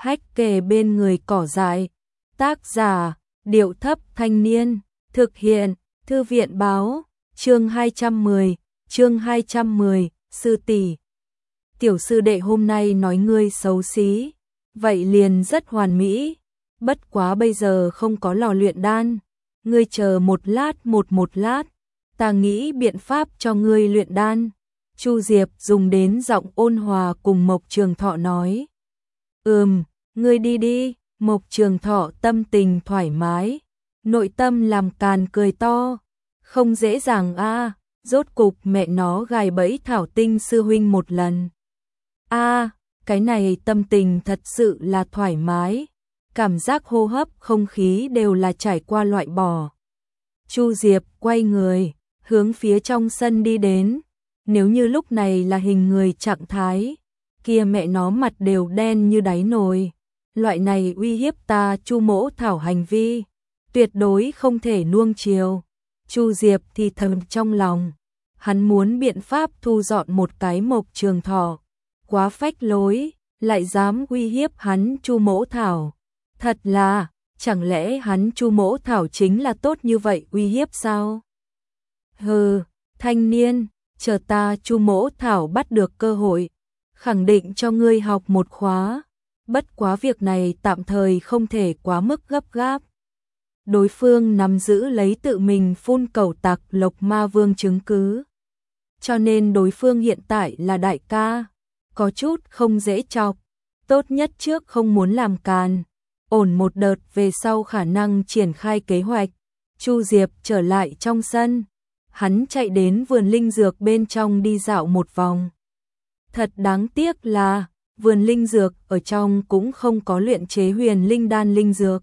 hách kề bên người cỏ dại. Tác giả, Điệu Thấp Thanh Niên. Thực hiện, Thư viện Báo. Chương 210, sư tỷ. Tiểu sư đệ hôm nay nói ngươi xấu xí, vậy liền rất hoàn mỹ. Bất quá bây giờ không có lò luyện đan, ngươi chờ một lát, ta nghĩ biện pháp cho ngươi luyện đan. Chu Diệp dùng đến giọng ôn hòa cùng Mộc Trường Thọ nói. Ngươi đi đi. Mộc Trường Thọ tâm tình thoải mái, nội tâm làm càn cười to. Không dễ dàng a, rốt cục mẹ nó gài bẫy Thảo Tinh sư huynh một lần. Cái này tâm tình thật sự là thoải mái, cảm giác hô hấp không khí đều là trải qua loại bỏ. Chu Diệp quay người, hướng phía trong sân đi đến. Nếu như lúc này là hình người trạng thái, kia mẹ nó mặt đều đen như đáy nồi. Loại này uy hiếp ta Chu Mỗ Thảo hành vi, tuyệt đối không thể nuông chiều. Chu Diệp thì thầm trong lòng, hắn muốn biện pháp thu dọn một cái Mộc Trường Thọ, quá phách lối, lại dám uy hiếp hắn Chu Mỗ Thảo. Thật là, chẳng lẽ hắn Chu Mỗ Thảo chính là tốt như vậy uy hiếp sao? Hừ, thanh niên, chờ ta Chu Mỗ Thảo bắt được cơ hội, khẳng định cho ngươi học một khóa. Bất quá việc này tạm thời không thể quá mức gấp gáp. Đối phương nắm giữ lấy tự mình phun cẩu tặc Lộc Ma Vương chứng cứ, cho nên đối phương hiện tại là đại ca, có chút không dễ chọc. Tốt nhất trước không muốn làm càn, ổn một đợt về sau khả năng triển khai kế hoạch. Chu Diệp trở lại trong sân, hắn chạy đến vườn linh dược bên trong đi dạo một vòng. Thật đáng tiếc là vườn linh dược ở trong cũng không có luyện chế huyền linh đan linh dược.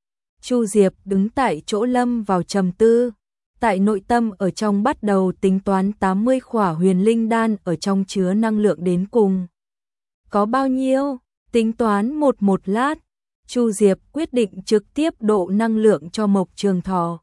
Chu Diệp đứng tại chỗ lâm vào trầm tư, tại nội tâm ở trong bắt đầu tính toán 80 khỏa huyền linh đan ở trong chứa năng lượng đến cùng có bao nhiêu. Tính toán một lát, Chu Diệp quyết định trực tiếp độ năng lượng cho Mộc Trường Thọ.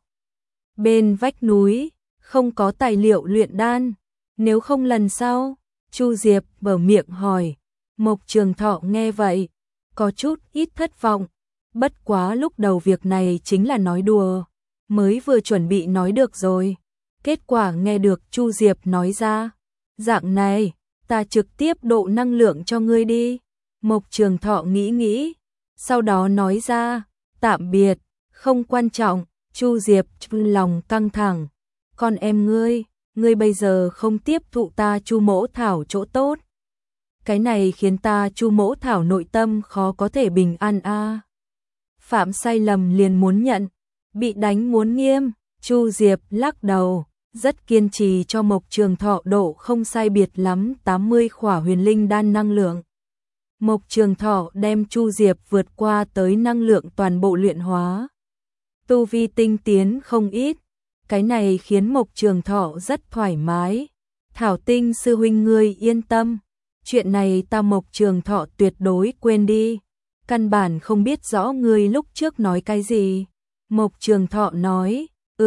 Bên vách núi không có tài liệu luyện đan, nếu không lần sau. Chu Diệp mở miệng hỏi. Mộc Trường Thọ nghe vậy, có chút ít thất vọng. Bất quá lúc đầu việc này chính là nói đùa, mới vừa chuẩn bị nói được rồi. Kết quả nghe được Chu Diệp nói ra, dạng này, ta trực tiếp độ năng lượng cho ngươi đi. Mộc Trường Thọ nghĩ, sau đó nói ra, tạm biệt, không quan trọng. Chu Diệp lòng căng thẳng, con em ngươi bây giờ không tiếp thụ ta Chu Mỗ Thảo chỗ tốt. Cái này khiến ta Chu Mỗ Thảo nội tâm khó có thể bình an a. Phạm sai lầm liền muốn nhận, bị đánh muốn nghiêm. Chu Diệp lắc đầu, rất kiên trì cho Mộc Trường Thọ độ không sai biệt lắm 80 khỏa huyền linh đan năng lượng. Mộc Trường Thọ đem Chu Diệp vượt qua tới năng lượng toàn bộ luyện hóa. Tu vi tinh tiến không ít, cái này khiến Mộc Trường Thọ rất thoải mái. Thảo Tinh sư huynh ngươi yên tâm, chuyện này ta Mộc Trường Thọ tuyệt đối quên đi, căn bản không biết rõ ngươi lúc trước nói cái gì. Mộc Trường Thọ nói,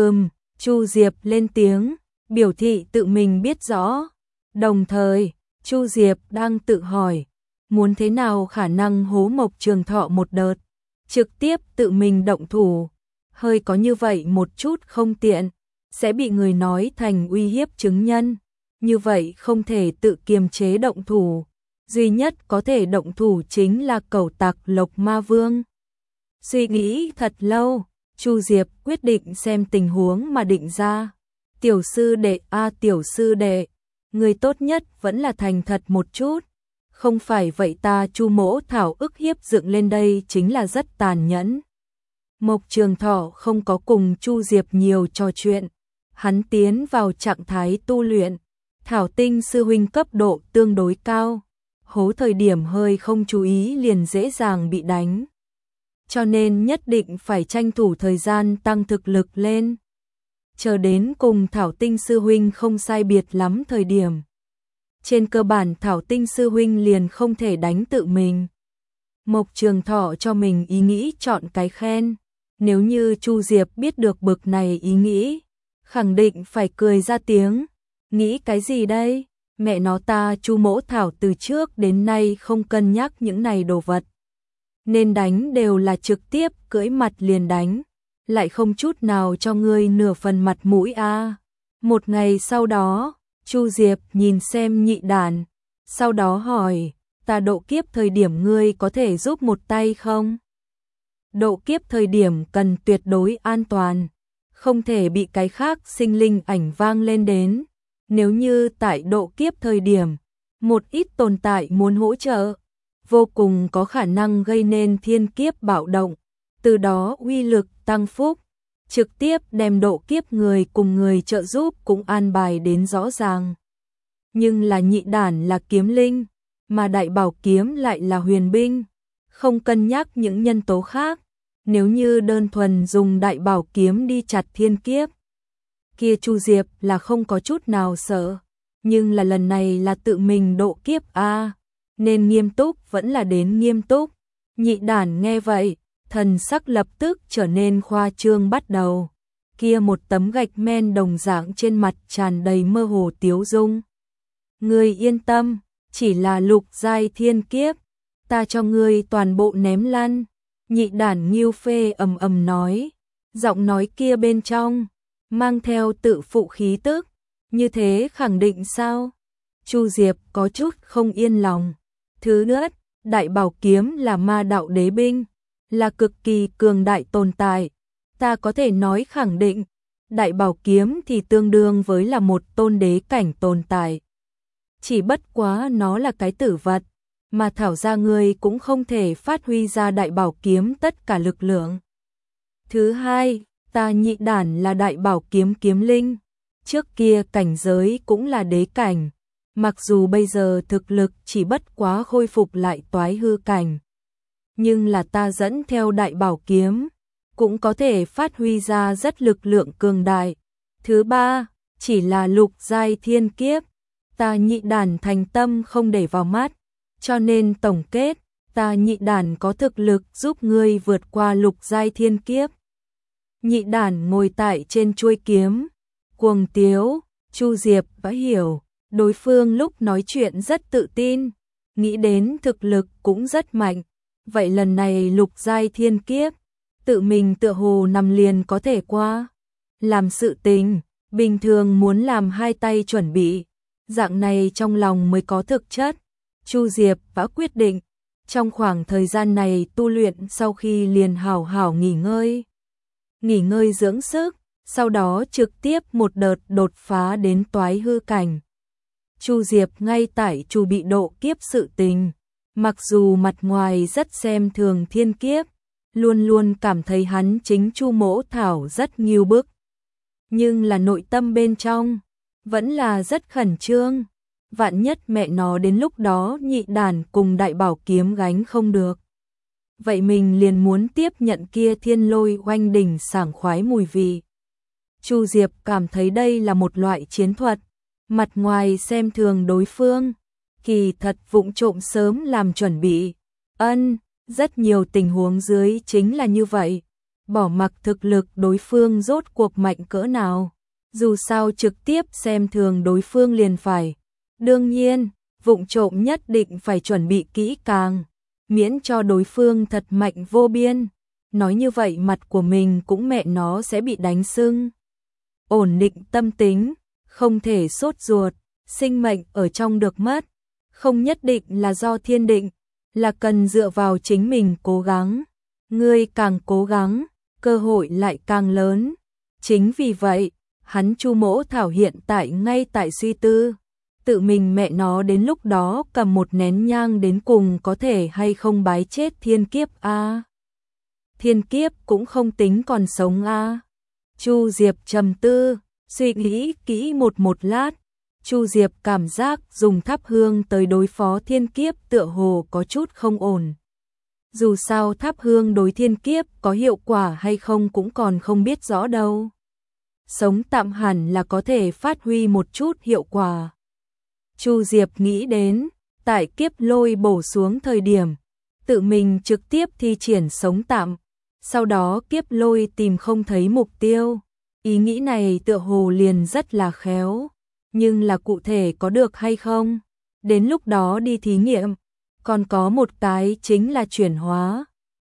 Chu Diệp lên tiếng, biểu thị tự mình biết rõ. Đồng thời, Chu Diệp đang tự hỏi, muốn thế nào khả năng hố Mộc Trường Thọ một đợt, trực tiếp tự mình động thủ. Hơi có như vậy một chút không tiện, sẽ bị người nói thành uy hiếp chứng nhân. Như vậy không thể tự kiềm chế động thủ, duy nhất có thể động thủ chính là cẩu tặc Lộc Ma Vương. Suy nghĩ thật lâu, Chu Diệp quyết định xem tình huống mà định ra. Tiểu sư đệ tiểu sư đệ, người tốt nhất vẫn là thành thật một chút, không phải vậy ta Chu Mỗ Thảo ức hiếp dựng lên đây chính là rất tàn nhẫn. Mộc Trường Thọ không có cùng Chu Diệp nhiều trò chuyện, hắn tiến vào trạng thái tu luyện. Thảo Tinh sư huynh cấp độ tương đối cao, hố thời điểm hơi không chú ý liền dễ dàng bị đánh, cho nên nhất định phải tranh thủ thời gian tăng thực lực lên. Chờ đến cùng Thảo Tinh sư huynh không sai biệt lắm thời điểm, trên cơ bản Thảo Tinh sư huynh liền không thể đánh tự mình. Mộc Trường Thọ cho mình ý nghĩ chọn cái khen, nếu như Chu Diệp biết được bực này ý nghĩ, khẳng định phải cười ra tiếng. Nghĩ cái gì đây? Mẹ nó ta Chu Mỗ Thảo từ trước đến nay không cân nhắc những này đồ vật. nên đánh đều là trực tiếp cưỡi mặt liền đánh, lại không chút nào cho ngươi nửa phần mặt mũi a. Một ngày sau đó, Chu Diệp nhìn xem Nhị Đản, sau đó hỏi, ta độ kiếp thời điểm ngươi có thể giúp một tay không? Độ kiếp thời điểm cần tuyệt đối an toàn, không thể bị cái khác sinh linh ảnh vang lên đến. Nếu như tại độ kiếp thời điểm, một ít tồn tại muốn hỗ trợ, vô cùng có khả năng gây nên thiên kiếp bạo động, từ đó uy lực tăng phúc, trực tiếp đem độ kiếp người cùng người trợ giúp cũng an bài đến rõ ràng. Nhưng là Nhị Đản là kiếm linh, mà Đại Bảo Kiếm lại là huyền binh, không cân nhắc những nhân tố khác. Nếu như đơn thuần dùng Đại Bảo Kiếm đi chặt thiên kiếp, kia Chu Diệp là không có chút nào sợ, nhưng là lần này là tự mình độ kiếp a, nên nghiêm túc vẫn là đến nghiêm túc. Nhị Đản nghe vậy, thần sắc lập tức trở nên khoa trương bắt đầu. Kia một tấm gạch men đồng dạng trên mặt tràn đầy mơ hồ tiếu dung. Ngươi yên tâm, chỉ là lục giai thiên kiếp, ta cho ngươi toàn bộ ném lăn. Nhị Đản nghiêu phê ầm ầm nói, giọng nói kia bên trong mang theo tự phụ khí tức, như thế khẳng định sao? Chu Diệp có chút không yên lòng. Thứ nhất, Đại Bảo Kiếm là ma đạo đế binh, là cực kỳ cường đại tồn tại, ta có thể nói khẳng định, Đại Bảo Kiếm thì tương đương với là một tôn đế cảnh tồn tại. Chỉ bất quá nó là cái tử vật, mà thảo ra ngươi cũng không thể phát huy ra Đại Bảo Kiếm tất cả lực lượng. Thứ hai, ta Nhị Đản là Đại Bảo Kiếm kiếm linh, trước kia cảnh giới cũng là đế cảnh, mặc dù bây giờ thực lực chỉ bất quá khôi phục lại toái hư cảnh, nhưng là ta dẫn theo Đại Bảo Kiếm cũng có thể phát huy ra rất lực lượng cường đại. Thứ ba, chỉ là lục giai thiên kiếp, ta Nhị Đản thành tâm không để vào mắt, cho nên tổng kết, ta Nhị Đản có thực lực giúp ngươi vượt qua lục giai thiên kiếp. Nhị Đản ngồi tại trên chuôi kiếm, cuồng tiếu. Chu Diệp đã hiểu, đối phương lúc nói chuyện rất tự tin, nghĩ đến thực lực cũng rất mạnh. Vậy lần này lục giai thiên kiếp, tự mình tựa hồ nằm liền có thể qua. Làm sự tình, bình thường muốn làm hai tay chuẩn bị, dạng này trong lòng mới có thực chất. Chu Diệp đã quyết định, trong khoảng thời gian này tu luyện sau khi liền hảo hảo nghỉ ngơi dưỡng sức, sau đó trực tiếp một đợt đột phá đến toái hư cảnh. Chu Diệp ngay tại chuẩn bị độ kiếp sự tình, mặc dù mặt ngoài rất xem thường thiên kiếp, luôn luôn cảm thấy hắn chính Chu Mỗ Thảo rất nghiêu bức, nhưng là nội tâm bên trong vẫn là rất khẩn trương. Vạn nhất mẹ nó đến lúc đó Nhị Đản cùng Đại Bảo Kiếm gánh không được, vậy mình liền muốn tiếp nhận kia thiên lôi oanh đỉnh sảng khoái mùi vị. Chu Diệp cảm thấy đây là một loại chiến thuật, mặt ngoài xem thường đối phương, kỳ thật vụng trộm sớm làm chuẩn bị. Rất nhiều tình huống dưới chính là như vậy, bỏ mặc thực lực đối phương rốt cuộc mạnh cỡ nào, dù sao trực tiếp xem thường đối phương liền phải. Đương nhiên, vụng trộm nhất định phải chuẩn bị kỹ càng, miễn cho đối phương thật mạnh vô biên. Nói như vậy mặt của mình cũng mẹ nó sẽ bị đánh sưng. Ổn định tâm tính, không thể sốt ruột, sinh mệnh ở trong được mất, không nhất định là do thiên định, là cần dựa vào chính mình cố gắng. Ngươi càng cố gắng, cơ hội lại càng lớn. Chính vì vậy, hắn Chu Mỗ Thảo hiện tại ngay tại suy tư, tự mình mẹ nó đến lúc đó cầm một nén nhang đến cùng có thể hay không bái chết thiên kiếp a. Thiên kiếp cũng không tính còn sống a. Chu Diệp trầm tư, suy nghĩ kỹ một lát, Chu Diệp cảm giác dùng thắp hương tới đối phó thiên kiếp tựa hồ có chút không ổn. Dù sao thắp hương đối thiên kiếp có hiệu quả hay không cũng còn không biết rõ đâu. Sống tạm hẳn là có thể phát huy một chút hiệu quả. Chu Diệp nghĩ đến, tại kiếp lôi bổ xuống thời điểm, tự mình trực tiếp thi triển sống tạm, sau đó kiếp lôi tìm không thấy mục tiêu. Ý nghĩ này tựa hồ liền rất là khéo, nhưng là cụ thể có được hay không, đến lúc đó đi thí nghiệm. Còn có một cái chính là chuyển hóa,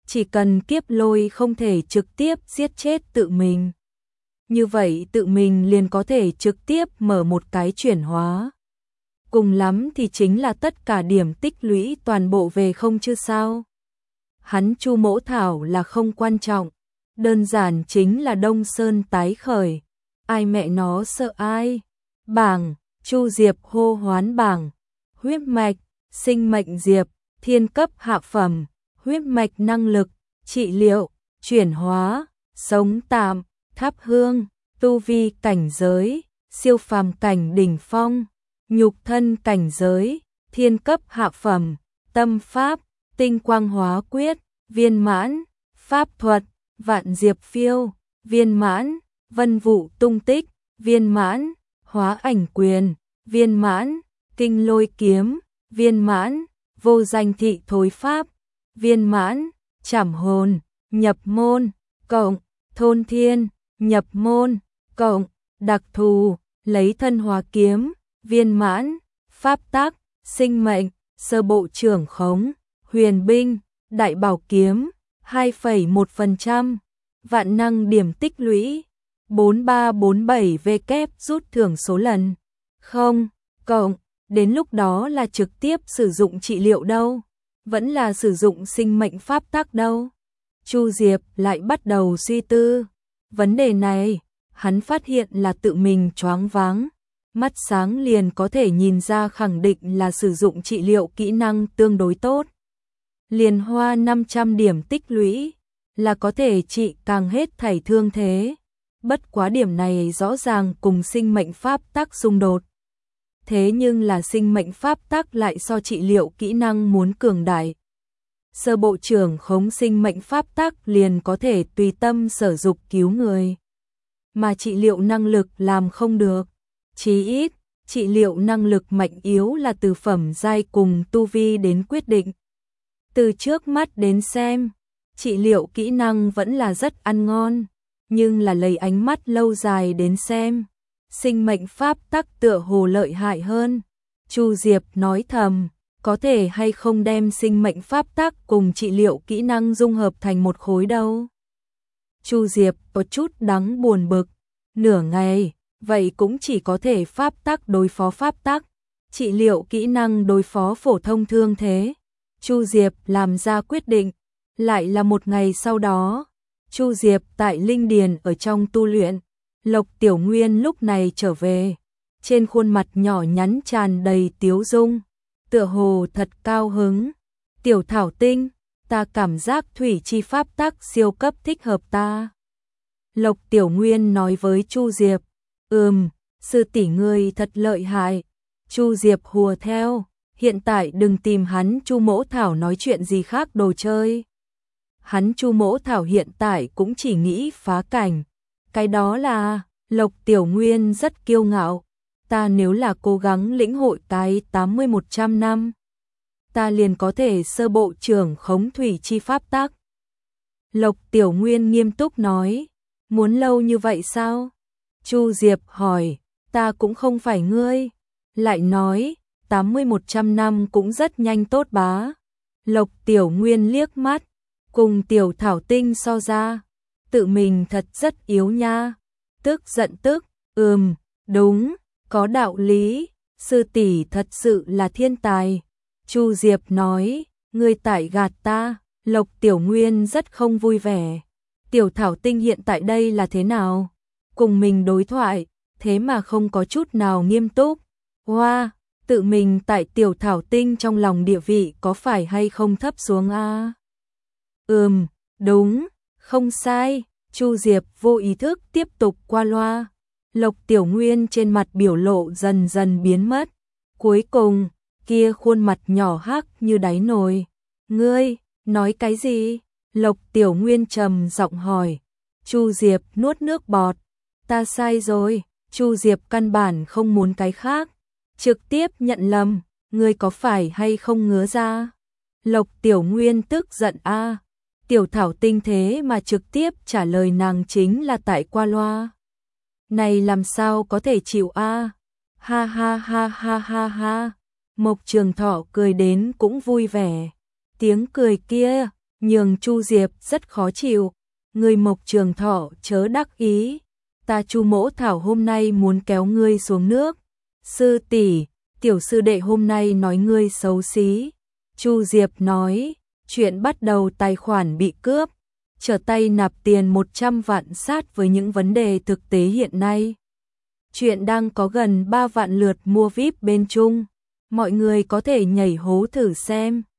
chỉ cần kiếp lôi không thể trực tiếp giết chết tự mình. Như vậy tự mình liền có thể trực tiếp mở một cái chuyển hóa. Cùng lắm thì chính là tất cả điểm tích lũy toàn bộ về không chứ sao. Hắn Chu Mỗ Thảo là không quan trọng, đơn giản chính là Đông Sơn tái khởi. Ai mẹ nó sợ ai? Bảng, Chu Diệp hô hoán bảng, huyết mạch, sinh mệnh diệp, thiên cấp hạ phẩm, huyết mạch năng lực, trị liệu, chuyển hóa, sống tạm, thắp hương, tu vi cảnh giới, siêu phàm cảnh đỉnh phong, nhục thân cảnh giới, thiên cấp hạ phẩm, tâm pháp, tinh quang hóa quyết, viên mãn, pháp thuật, vạn diệp phiêu, viên mãn, vân vụ tung tích, viên mãn, hóa ảnh quyền, viên mãn, kinh lôi kiếm, viên mãn, vô danh thị thối pháp, viên mãn, trảm hồn, nhập môn, cộng, thôn thiên, nhập môn, cộng, đặc thù, lấy thân hóa kiếm, viên mãn, pháp tắc, sinh mệnh, sơ bộ trưởng khống, huyền binh, đại bảo kiếm, 2,1%, vạn năng điểm tích lũy, 4347W rút thưởng số lần, không, cộng, đến lúc đó là trực tiếp sử dụng trị liệu đâu, vẫn là sử dụng sinh mệnh pháp tắc đâu. Chu Diệp lại bắt đầu suy tư, vấn đề này, hắn phát hiện là tự mình choáng váng, mắt sáng liền có thể nhìn ra khẳng định là sử dụng trị liệu kỹ năng tương đối tốt. Liền hoa 500 điểm tích lũy, là có thể trị càng hết thảy thương thế. Bất quá điểm này rõ ràng cùng sinh mệnh pháp tắc xung đột. Thế nhưng là sinh mệnh pháp tắc lại so trị liệu kỹ năng muốn cường đại. Sơ bộ trưởng khống sinh mệnh pháp tắc liền có thể tùy tâm sở dục cứu người. Mà trị liệu năng lực làm không được. Chí ít, trị liệu năng lực mạnh yếu là từ phẩm giai cùng tu vi đến quyết định. Từ trước mắt đến xem, trị liệu kỹ năng vẫn là rất ăn ngon, nhưng là lấy ánh mắt lâu dài đến xem, sinh mệnh pháp tắc tựa hồ lợi hại hơn. Chu Diệp nói thầm, có thể hay không đem sinh mệnh pháp tắc cùng trị liệu kỹ năng dung hợp thành một khối đâu. Chu Diệp có chút đắng buồn bực, nửa ngày, vậy cũng chỉ có thể pháp tắc đối phó pháp tắc, trị liệu kỹ năng đối phó phổ thông thương thế. Chu Diệp làm ra quyết định, lại là một ngày sau đó, Chu Diệp tại Linh Điền ở trong tu luyện, Lộc Tiểu Nguyên lúc này trở về, trên khuôn mặt nhỏ nhắn tràn đầy tiếu dung, tựa hồ thật cao hứng. Tiểu Thảo Tinh, ta cảm giác thủy chi pháp tắc siêu cấp thích hợp ta. Lộc Tiểu Nguyên nói với Chu Diệp, sư tỷ ngươi thật lợi hại. Chu Diệp hùa theo, hiện tại đừng tìm hắn Chu Mỗ Thảo nói chuyện gì khác đồ chơi. Hắn Chu Mỗ Thảo hiện tại cũng chỉ nghĩ phá cảnh. Cái đó là, Lộc Tiểu Nguyên rất kiêu ngạo. Ta nếu là cố gắng lĩnh hội cái 80-100 năm, ta liền có thể sơ bộ trưởng khống thủy chi pháp tắc. Lộc Tiểu Nguyên nghiêm túc nói, muốn lâu như vậy sao? Chu Diệp hỏi, ta cũng không phải ngươi. Lại nói, 80-100 năm cũng rất nhanh tốt bá. Lộc Tiểu Nguyên liếc mắt, cùng Tiểu Thảo Tinh so ra, tự mình thật rất yếu nha. Tức giận tức, đúng, có đạo lý, sư tỷ thật sự là thiên tài. Chu Diệp nói, ngươi tại gạt ta. Lộc Tiểu Nguyên rất không vui vẻ. Tiểu Thảo Tinh hiện tại đây là thế nào? Cùng mình đối thoại, thế mà không có chút nào nghiêm túc. Hoa, tự mình tại Tiểu Thảo Tinh trong lòng địa vị có phải hay không thấp xuống a? Đúng, không sai. Chu Diệp vô ý thức tiếp tục qua loa. Lộc Tiểu Nguyên trên mặt biểu lộ dần dần biến mất. Cuối cùng, kia khuôn mặt nhỏ hắc như đáy nồi. Ngươi, nói cái gì? Lộc Tiểu Nguyên trầm giọng hỏi. Chu Diệp nuốt nước bọt. Ta sai rồi. Chu Diệp căn bản không muốn cái khác. Trực tiếp nhận lầm. Ngươi có phải hay không ngứa ra? Lộc Tiểu Nguyên tức giận a. Tiểu Thảo Tinh thế mà trực tiếp trả lời nàng chính là tại qua loa. Này làm sao có thể chịu a? Ha ha ha ha ha ha. Mộc Trường Thọ cười đến cũng vui vẻ. Tiếng cười kia, nhường Chu Diệp rất khó chịu. Ngươi Mộc Trường Thọ chớ đắc ý, ta Chu Mỗ Thảo hôm nay muốn kéo ngươi xuống nước. Sư tỷ, tiểu sư đệ hôm nay nói ngươi xấu xí. Chu Diệp nói, chuyện bắt đầu tài khoản bị cướp, trở tay nạp tiền 100 vạn sát với những vấn đề thực tế hiện nay. Chuyện đang có gần 3 vạn lượt mua VIP bên Trung, mọi người có thể nhảy hố thử xem.